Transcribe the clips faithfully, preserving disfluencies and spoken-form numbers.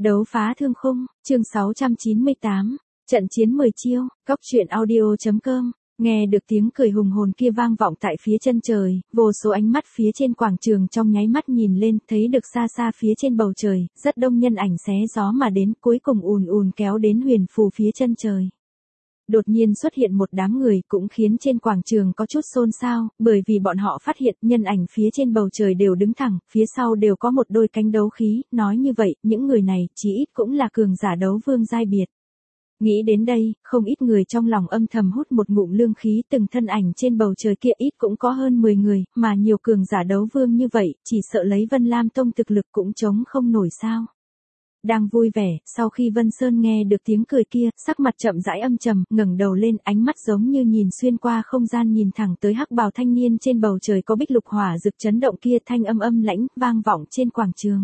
Đấu phá thương khung, chương sáu trăm chín mươi tám, trận chiến mười chiêu, Cóc truyện audio chấm com. Nghe được tiếng cười hùng hồn kia vang vọng tại phía chân trời, vô số ánh mắt phía trên quảng trường trong nháy mắt nhìn lên, thấy được xa xa phía trên bầu trời, rất đông nhân ảnh xé gió mà đến, cuối cùng ùn ùn kéo đến huyền phù phía chân trời. Đột nhiên xuất hiện một đám người cũng khiến trên quảng trường có chút xôn xao, bởi vì bọn họ phát hiện nhân ảnh phía trên bầu trời đều đứng thẳng, phía sau đều có một đôi cánh đấu khí, nói như vậy, những người này chí ít cũng là cường giả đấu vương giai biệt. Nghĩ đến đây, không ít người trong lòng âm thầm hút một ngụm lương khí, từng thân ảnh trên bầu trời kia ít cũng có hơn mười người, mà nhiều cường giả đấu vương như vậy, chỉ sợ lấy Vân Lam Tông thực lực cũng chống không nổi sao. Đang vui vẻ, sau khi Vân Sơn nghe được tiếng cười kia, sắc mặt chậm rãi âm trầm, ngẩng đầu lên, ánh mắt giống như nhìn xuyên qua không gian nhìn thẳng tới hắc bào thanh niên trên bầu trời có bích lục hỏa rực chấn động kia, thanh âm âm lãnh vang vọng trên quảng trường.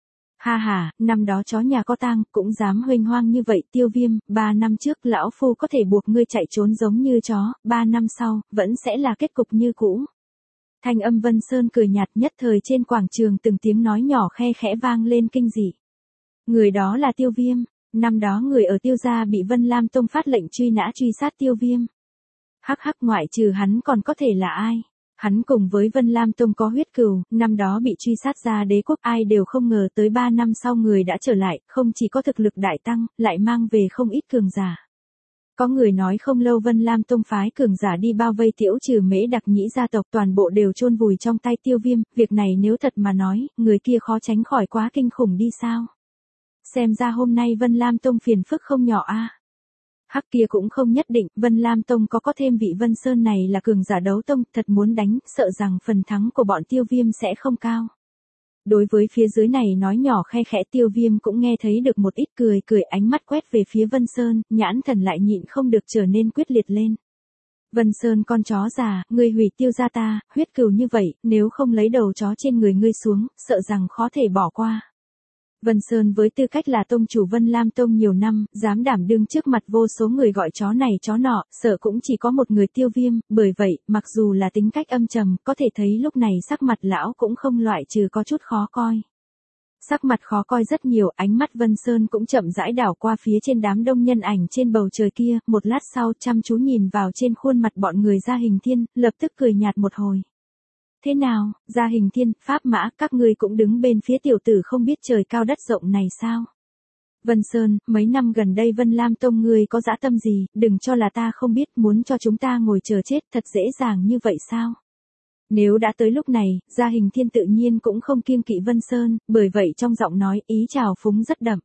Ha ha, năm đó chó nhà có tang, cũng dám huênh hoang như vậy, Tiêu Viêm, ba năm trước lão phu có thể buộc ngươi chạy trốn giống như chó, ba năm sau, vẫn sẽ là kết cục như cũ. Thanh âm Vân Sơn cười nhạt, nhất thời trên quảng trường từng tiếng nói nhỏ khe khẽ vang lên kinh dị. Người đó là Tiêu Viêm, năm đó người ở Tiêu gia bị Vân Lam Tông phát lệnh truy nã truy sát Tiêu Viêm. Hắc hắc, ngoại trừ hắn còn có thể là ai? Hắn cùng với Vân Lam Tông có huyết cừu, năm đó bị truy sát ra đế quốc, ai đều không ngờ tới ba năm sau người đã trở lại, không chỉ có thực lực đại tăng, lại mang về không ít cường giả. Có người nói không lâu Vân Lam Tông phái cường giả đi bao vây Tiễu Trừ Mễ Đặc Nhĩ gia tộc, toàn bộ đều chôn vùi trong tay Tiêu Viêm, việc này nếu thật mà nói, người kia khó tránh khỏi quá kinh khủng đi sao? Xem ra hôm nay Vân Lam Tông phiền phức không nhỏ a. À. Hắc kia cũng không nhất định, Vân Lam Tông có có thêm vị Vân Sơn này là cường giả đấu tông, thật muốn đánh, sợ rằng phần thắng của bọn Tiêu Viêm sẽ không cao. Đối với phía dưới này nói nhỏ khe khẽ, Tiêu Viêm cũng nghe thấy được một ít cười cười, ánh mắt quét về phía Vân Sơn, nhãn thần lại nhịn không được trở nên quyết liệt lên. Vân Sơn con chó già, ngươi hủy Tiêu gia ta, huyết cừu như vậy, nếu không lấy đầu chó trên người ngươi xuống, sợ rằng khó thể bỏ qua. Vân Sơn với tư cách là tông chủ Vân Lam Tông nhiều năm, dám đảm đương trước mặt vô số người gọi chó này chó nọ, sợ cũng chỉ có một người Tiêu Viêm, bởi vậy, mặc dù là tính cách âm trầm, có thể thấy lúc này sắc mặt lão cũng không loại trừ có chút khó coi. Sắc mặt khó coi rất nhiều, ánh mắt Vân Sơn cũng chậm rãi đảo qua phía trên đám đông nhân ảnh trên bầu trời kia, một lát sau chăm chú nhìn vào trên khuôn mặt bọn người Gia Hình Thiên, lập tức cười nhạt một hồi. Thế nào, Gia Hình Thiên, Pháp Mã, các ngươi cũng đứng bên phía tiểu tử không biết trời cao đất rộng này sao? Vân Sơn, mấy năm gần đây Vân Lam Tông ngươi có dã tâm gì, đừng cho là ta không biết, muốn cho chúng ta ngồi chờ chết thật dễ dàng như vậy sao? Nếu đã tới lúc này, Gia Hình Thiên tự nhiên cũng không kiêng kỵ Vân Sơn, bởi vậy trong giọng nói ý trào phúng rất đậm.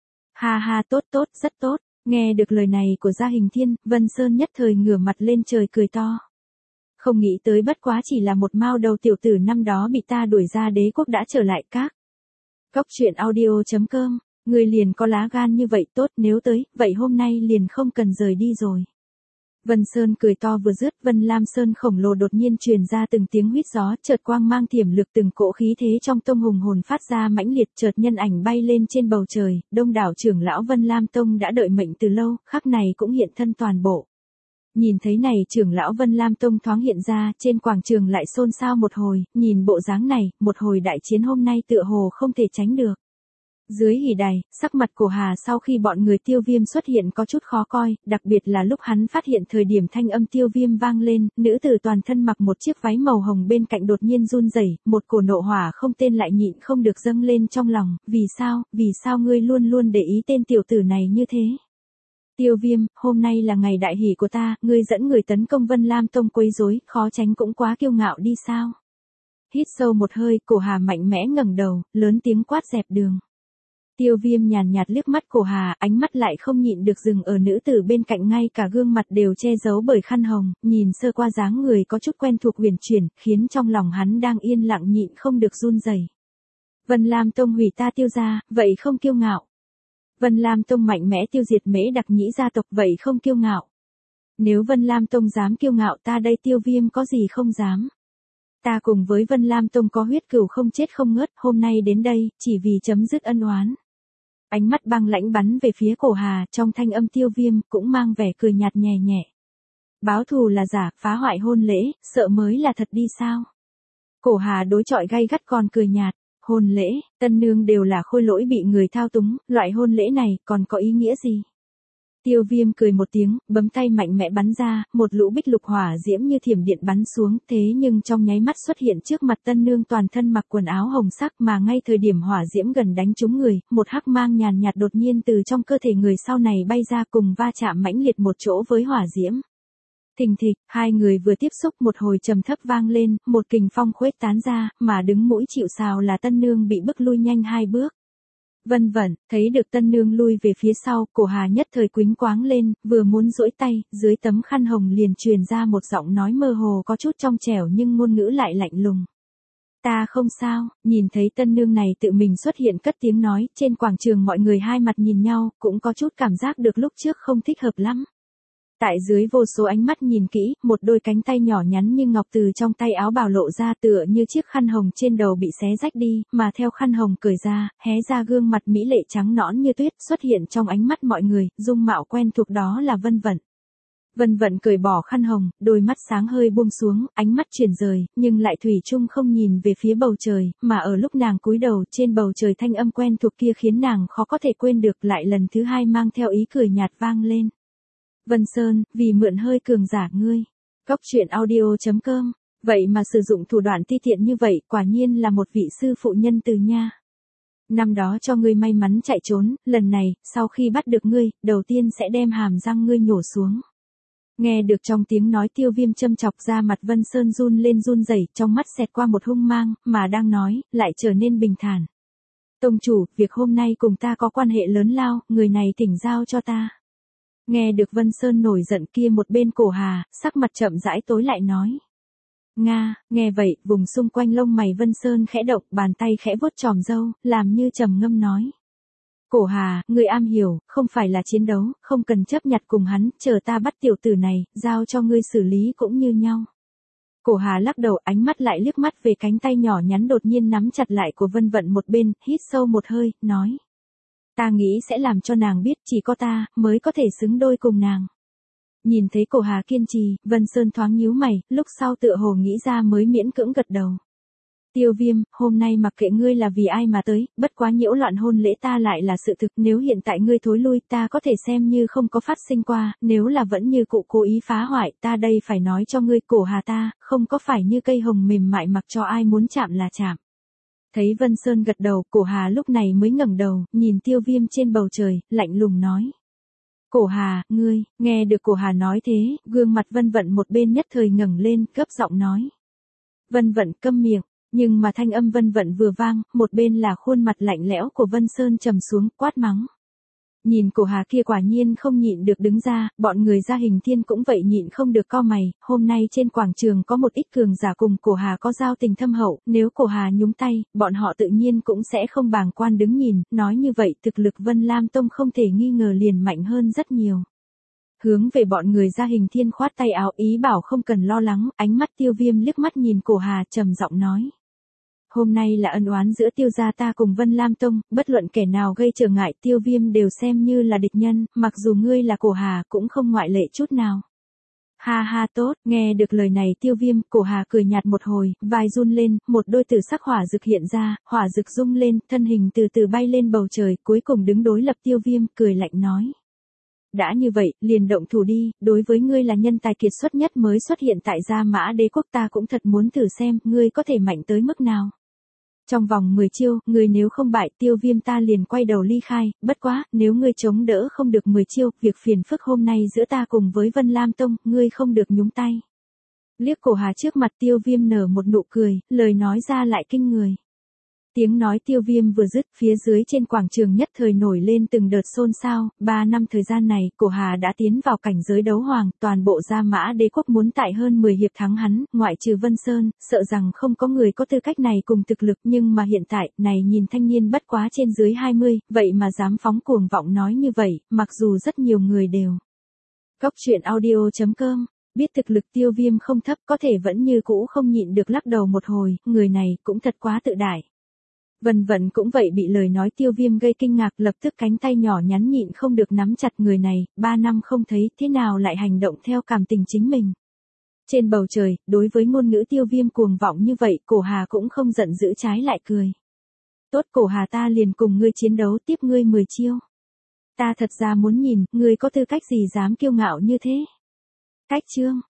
Ha ha, tốt tốt, rất tốt, nghe được lời này của Gia Hình Thiên, Vân Sơn nhất thời ngửa mặt lên trời cười to. Không nghĩ tới bất quá chỉ là một mao đầu tiểu tử năm đó bị ta đuổi ra đế quốc đã trở lại các. Cóc truyện audio chấm com, người liền có lá gan như vậy, tốt, nếu tới, vậy hôm nay liền không cần rời đi rồi. Vân Sơn cười to vừa dứt, Vân Lam Sơn khổng lồ đột nhiên truyền ra từng tiếng huýt gió, chợt quang mang thiểm lực, từng cỗ khí thế trong tông hùng hồn phát ra mãnh liệt, chợt nhân ảnh bay lên trên bầu trời, đông đảo trưởng lão Vân Lam Tông đã đợi mệnh từ lâu, khắc này cũng hiện thân toàn bộ. Nhìn thấy này trưởng lão Vân Lam Tông thoáng hiện ra, trên quảng trường lại xôn xao một hồi, nhìn bộ dáng này, một hồi đại chiến hôm nay tựa hồ không thể tránh được. Dưới hỉ đài, sắc mặt của Hà sau khi bọn người Tiêu Viêm xuất hiện có chút khó coi, đặc biệt là lúc hắn phát hiện thời điểm thanh âm Tiêu Viêm vang lên, nữ tử toàn thân mặc một chiếc váy màu hồng bên cạnh đột nhiên run rẩy, một cổ nộ hỏa không tên lại nhịn không được dâng lên trong lòng, vì sao, vì sao ngươi luôn luôn để ý tên tiểu tử này như thế? Tiêu Viêm, hôm nay là ngày đại hỷ của ta, ngươi dẫn người tấn công Vân Lam Tông quấy rối, khó tránh cũng quá kiêu ngạo đi sao? Hít sâu một hơi, cổ Hà mạnh mẽ ngẩng đầu, lớn tiếng quát dẹp đường. Tiêu Viêm nhàn nhạt liếc mắt cổ Hà, ánh mắt lại không nhịn được dừng ở nữ tử bên cạnh, ngay cả gương mặt đều che giấu bởi khăn hồng, nhìn sơ qua dáng người có chút quen thuộc huyền chuyển, khiến trong lòng hắn đang yên lặng nhịn không được run rẩy. Vân Lam Tông hủy ta Tiêu gia, vậy không kiêu ngạo. Vân Lam Tông mạnh mẽ tiêu diệt Mễ Đặc Nhĩ gia tộc, vậy không kiêu ngạo. Nếu Vân Lam Tông dám kiêu ngạo, ta đây Tiêu Viêm có gì không dám. Ta cùng với Vân Lam Tông có huyết cừu không chết không ngớt, hôm nay đến đây, chỉ vì chấm dứt ân oán. Ánh mắt băng lãnh bắn về phía cổ Hà, trong thanh âm Tiêu Viêm cũng mang vẻ cười nhạt nhẹ nhẹ. Báo thù là giả, phá hoại hôn lễ, sợ mới là thật đi sao? Cổ Hà đối chọi gay gắt còn cười nhạt. Hôn lễ, tân nương đều là khôi lỗi bị người thao túng, loại hôn lễ này còn có ý nghĩa gì? Tiêu Viêm cười một tiếng, bấm tay mạnh mẽ bắn ra, một lũ bích lục hỏa diễm như thiểm điện bắn xuống, thế nhưng trong nháy mắt xuất hiện trước mặt tân nương toàn thân mặc quần áo hồng sắc mà ngay thời điểm hỏa diễm gần đánh trúng người, một hắc mang nhàn nhạt đột nhiên từ trong cơ thể người sau này bay ra cùng va chạm mãnh liệt một chỗ với hỏa diễm. Thình thịch, hai người vừa tiếp xúc một hồi trầm thấp vang lên, một kình phong khuếch tán ra, mà đứng mũi chịu sào là tân nương bị bức lui nhanh hai bước. Vân Vẩn, thấy được tân nương lui về phía sau, cổ Hà nhất thời quýnh quáng lên, vừa muốn duỗi tay, dưới tấm khăn hồng liền truyền ra một giọng nói mơ hồ có chút trong trẻo nhưng ngôn ngữ lại lạnh lùng. Ta không sao, nhìn thấy tân nương này tự mình xuất hiện cất tiếng nói, trên quảng trường mọi người hai mặt nhìn nhau, cũng có chút cảm giác được lúc trước không thích hợp lắm. Tại dưới vô số ánh mắt nhìn kỹ, một đôi cánh tay nhỏ nhắn như ngọc từ trong tay áo bào lộ ra tựa như chiếc khăn hồng trên đầu bị xé rách đi, mà theo khăn hồng cởi ra, hé ra gương mặt mỹ lệ trắng nõn như tuyết xuất hiện trong ánh mắt mọi người, dung mạo quen thuộc đó là Vân Vận. Vân Vận cởi bỏ khăn hồng, đôi mắt sáng hơi buông xuống, ánh mắt chuyển rời, nhưng lại thủy chung không nhìn về phía bầu trời, mà ở lúc nàng cúi đầu trên bầu trời thanh âm quen thuộc kia khiến nàng khó có thể quên được lại lần thứ hai mang theo ý cười nhạt vang lên. Vân Sơn, vì mượn hơi cường giả ngươi. Cóc truyện audio chấm com. Vậy mà sử dụng thủ đoạn ti tiện như vậy, quả nhiên là một vị sư phụ nhân từ nha. Năm đó cho ngươi may mắn chạy trốn, lần này, sau khi bắt được ngươi, đầu tiên sẽ đem hàm răng ngươi nhổ xuống. Nghe được trong tiếng nói Tiêu Viêm châm chọc ra mặt Vân Sơn run lên run rẩy, trong mắt xẹt qua một hung mang, mà đang nói, lại trở nên bình thản. Tông chủ, việc hôm nay cùng ta có quan hệ lớn lao, người này thỉnh giao cho ta. Nghe được Vân Sơn nổi giận kia một bên cổ Hà, sắc mặt chậm rãi tối lại nói. Nga, nghe vậy, vùng xung quanh lông mày Vân Sơn khẽ động, bàn tay khẽ vuốt chòm râu, làm như trầm ngâm nói. Cổ Hà, người am hiểu, không phải là chiến đấu, không cần chấp nhặt cùng hắn, chờ ta bắt tiểu tử này, giao cho ngươi xử lý cũng như nhau. Cổ Hà lắc đầu, ánh mắt lại liếc mắt về cánh tay nhỏ nhắn đột nhiên nắm chặt lại của Vân Vận một bên, hít sâu một hơi, nói. Ta nghĩ sẽ làm cho nàng biết chỉ có ta mới có thể xứng đôi cùng nàng. Nhìn thấy cổ Hà kiên trì, Vân Sơn thoáng nhíu mày, lúc sau tựa hồ nghĩ ra mới miễn cưỡng gật đầu. Tiêu Viêm, hôm nay mặc kệ ngươi là vì ai mà tới, bất quá nhiễu loạn hôn lễ ta lại là sự thực, nếu hiện tại ngươi thối lui ta có thể xem như không có phát sinh qua, nếu là vẫn như cụ cố ý phá hoại ta đây phải nói cho ngươi cổ Hà ta, không có phải như cây hồng mềm mại mặc cho ai muốn chạm là chạm. Thấy Vân Sơn gật đầu, cổ Hà lúc này mới ngẩng đầu, nhìn Tiêu Viêm trên bầu trời, lạnh lùng nói. Cổ Hà, ngươi, nghe được cổ Hà nói thế, gương mặt Vân Vận một bên nhất thời ngẩng lên, gấp giọng nói. Vân Vận câm miệng, nhưng mà thanh âm Vân Vận vừa vang, một bên là khuôn mặt lạnh lẽo của Vân Sơn trầm xuống, quát mắng. Nhìn cổ Hà kia quả nhiên không nhịn được đứng ra, bọn người gia Hình Thiên cũng vậy nhịn không được cau mày, hôm nay trên quảng trường có một ít cường giả cùng cổ Hà có giao tình thâm hậu, nếu cổ Hà nhúng tay, bọn họ tự nhiên cũng sẽ không bàng quan đứng nhìn, nói như vậy thực lực Vân Lam Tông không thể nghi ngờ liền mạnh hơn rất nhiều. Hướng về bọn người gia Hình Thiên khoát tay áo ý bảo không cần lo lắng, ánh mắt Tiêu Viêm liếc mắt nhìn cổ Hà trầm giọng nói. Hôm nay là ân oán giữa Tiêu gia ta cùng Vân Lam Tông, bất luận kẻ nào gây trở ngại Tiêu Viêm đều xem như là địch nhân, mặc dù ngươi là cổ Hà cũng không ngoại lệ chút nào. Ha ha tốt, nghe được lời này Tiêu Viêm, cổ Hà cười nhạt một hồi, vai run lên, một đôi tử sắc hỏa dực hiện ra, hỏa dực rung lên, thân hình từ từ bay lên bầu trời, cuối cùng đứng đối lập Tiêu Viêm, cười lạnh nói. Đã như vậy, liền động thủ đi, đối với ngươi là nhân tài kiệt xuất nhất mới xuất hiện tại Gia Mã Đế quốc ta cũng thật muốn thử xem, ngươi có thể mạnh tới mức nào. Trong vòng mười chiêu, ngươi nếu không bại Tiêu Viêm ta liền quay đầu ly khai, bất quá, nếu ngươi chống đỡ không được mười chiêu, việc phiền phức hôm nay giữa ta cùng với Vân Lam Tông, ngươi không được nhúng tay. Liếc cổ Hà trước mặt Tiêu Viêm nở một nụ cười, lời nói ra lại kinh người. Tiếng nói Tiêu Viêm vừa dứt, phía dưới trên quảng trường nhất thời nổi lên từng đợt xôn xao, ba năm thời gian này, cổ Hà đã tiến vào cảnh giới đấu hoàng, toàn bộ Gia Mã Đế quốc muốn tại hơn mười hiệp thắng hắn, ngoại trừ Vân Sơn, sợ rằng không có người có tư cách này cùng thực lực, nhưng mà hiện tại, này nhìn thanh niên bất quá trên dưới hai mươi, vậy mà dám phóng cuồng vọng nói như vậy, mặc dù rất nhiều người đều. Cóc truyện audio chấm com, biết thực lực Tiêu Viêm không thấp có thể vẫn như cũ không nhịn được lắc đầu một hồi, người này cũng thật quá tự đại. Vân Vận cũng vậy bị lời nói Tiêu Viêm gây kinh ngạc, lập tức cánh tay nhỏ nhắn nhịn không được nắm chặt người này, ba năm không thấy thế nào lại hành động theo cảm tình chính mình. Trên bầu trời, đối với ngôn ngữ Tiêu Viêm cuồng vọng như vậy, cổ Hà cũng không giận dữ trái lại cười. Tốt, cổ hà ta liền cùng ngươi chiến đấu tiếp ngươi mười chiêu. Ta thật ra muốn nhìn, ngươi có tư cách gì dám kiêu ngạo như thế. Cách chương.